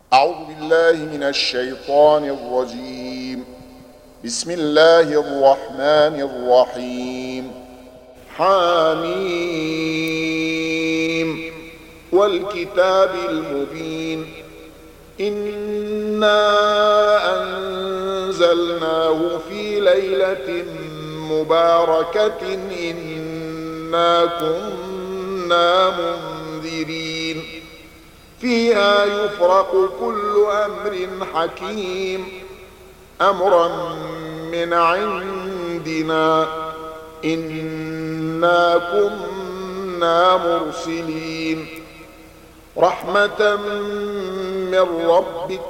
أعوذ بالله من الشيطان الرجيم. بسم الله الرحمن الرحيم. حميم والكتاب المبين. إنا أنزلناه في ليلة مباركة إنا كنا منذرين فيها يفرق كل أمر حكيم أمرا من عندنا إنا كنا مرسلين رحمة من ربك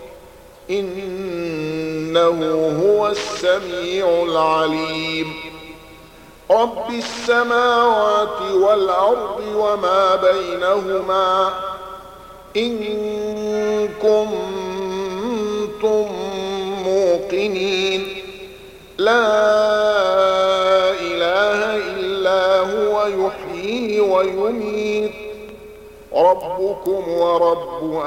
إنه هو السميع العليم رب السماوات والأرض وما بينهما إن كنتم موقنين لا إله إلا هو يحيي ويميت ربكم ورب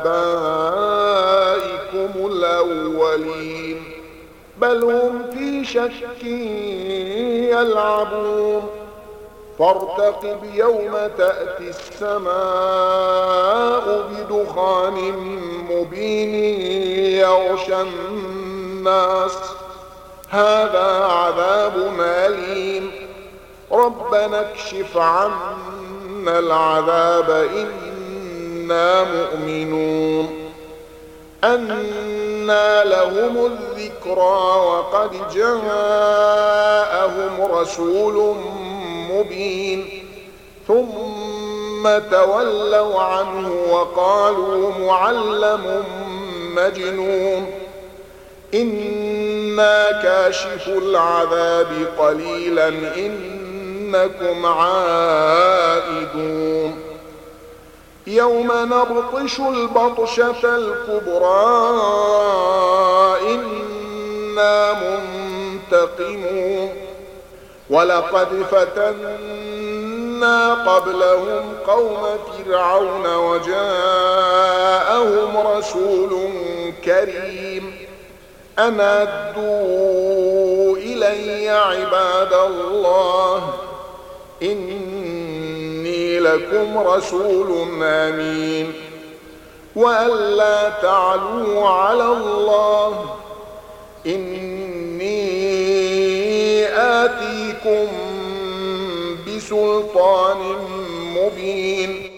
آبائكم الأولين بل هم في شك يلعبون فارتقب يوم تأتي السماء بدخان مبين يغشى الناس هذا عذاب أليم ربنا اكشف عنا العذاب إنا مؤمنون أنى لهم الذكرى وقد جاءهم رسول مبين ثم تولوا عنه وقالوا معلم مجنون إنا كاشف العذاب قليلا إنكم عائدون يوم نبطش البطشة الكبرى إنا منتقمون ولقد فتنا قبلهم قوم فرعون وجاءهم رسول كريم أن أدوا إلي عباد الله إني لكم رسول أمين وألا تعلوا على الله إني آتيكم بسلطان مبين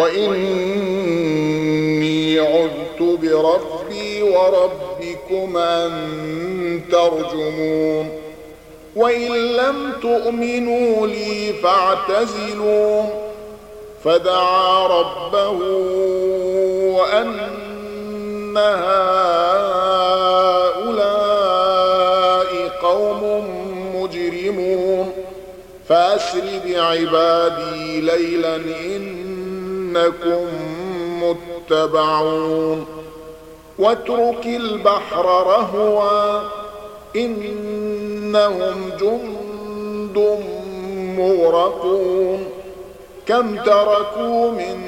وإني عذت بربي وربكم أن ترجمون وإن لم تؤمنوا لي فاعتزلون فدعا ربه أن هؤلاء قوم مجرمون فأسر بعبادي ليلا إنكم متبعون واترك البحر رهوا إنهم جند مغرقون كم تركوا من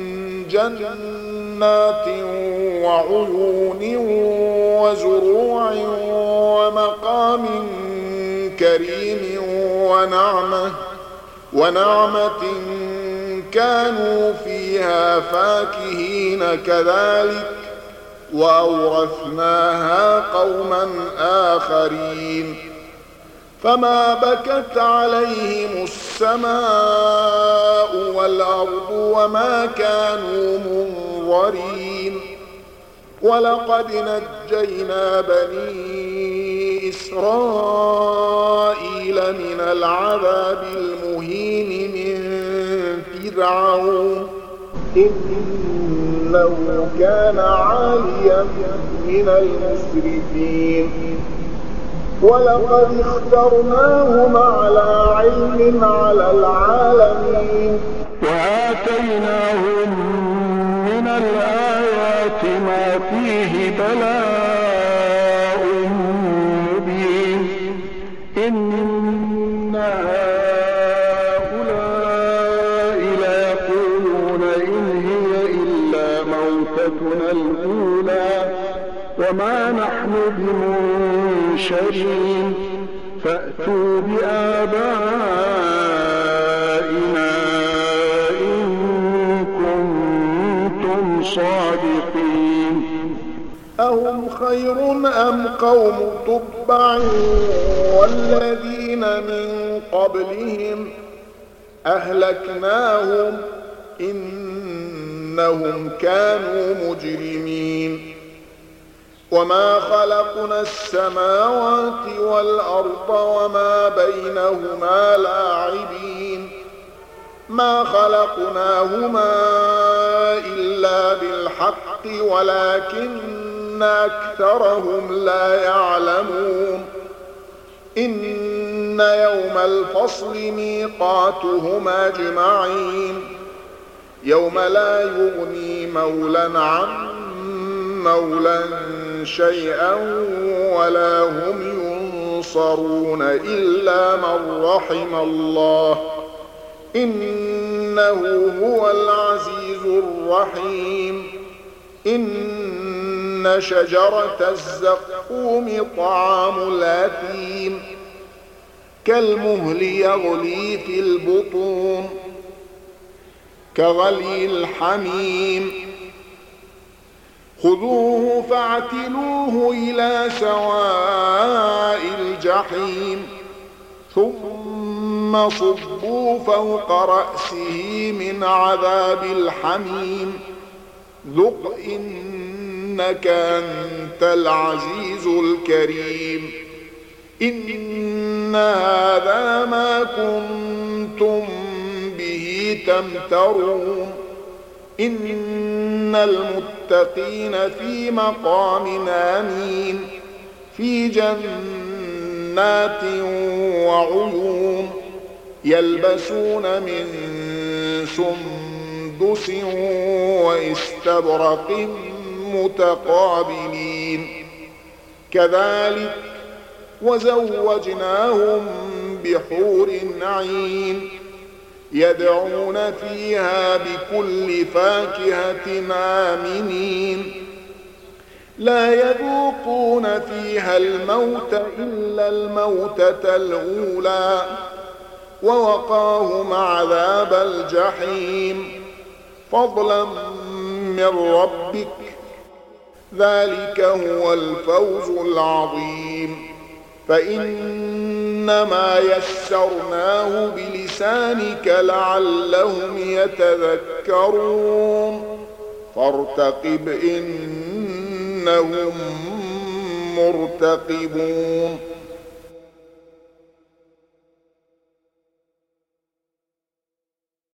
جنات وعيون وزروع ومقام كريم ونعمة كانوا فيها فاكهين كذلك وأورثناها قوما آخرين فما بكت عليهم السماء والأرض وما كانوا منظرين ولقد نجينا بني إسرائيل من العذاب المهين من فرعون إنه كان عاليا من المسرفين ولقد اخترناهم على علم على العالمين وآتيناهم من الآيات ما فيه بلاء مبين إن هؤلاء ليقولون إن هي إلا موت موتتنا الأولى وما نحن بمنشرين فأتوا بآبائنا إن كنتم صادقين. أهم خير أم قوم تبع والذين من قبلهم أهلكناهم إنهم كانوا مجرمين. وما خلقنا السماوات والأرض وما بينهما لاعبين ما خلقناهما إلا بالحق ولكن أكثرهم لا يعلمون. إن يوم الفصل ميقاتهم أجمعين يوم لا يغني مولى عن مولى شيئا ولا هم ينصرون إلا من رحم الله إنه هو العزيز الرحيم. إن شجرة الزقوم طعام الأثيم كالمهل يغلي في البطون كغلي الحميم خذوه فاعتلوه إلى سواء الجحيم ثم صبوا فوق رأسه من عذاب الحميم ذق إنك أنت العزيز الكريم. إن هذا ما كنتم به تمترون. إن المتقين في مقام آمين في جنات وعيون يلبسون من سندس واستبرق متقابلين كذلك وزوجناهم بحور عين يدعون فيها بكل فاكهة آمنين لا يذوقون فيها الموت إلا الموتة الأولى ووقاهم عذاب الجحيم فضلا من ربك ذلك هو الفوز العظيم. فإنما يسرناه بلسانك لعلهم يتذكرون فارتقب إنهم مرتقبون.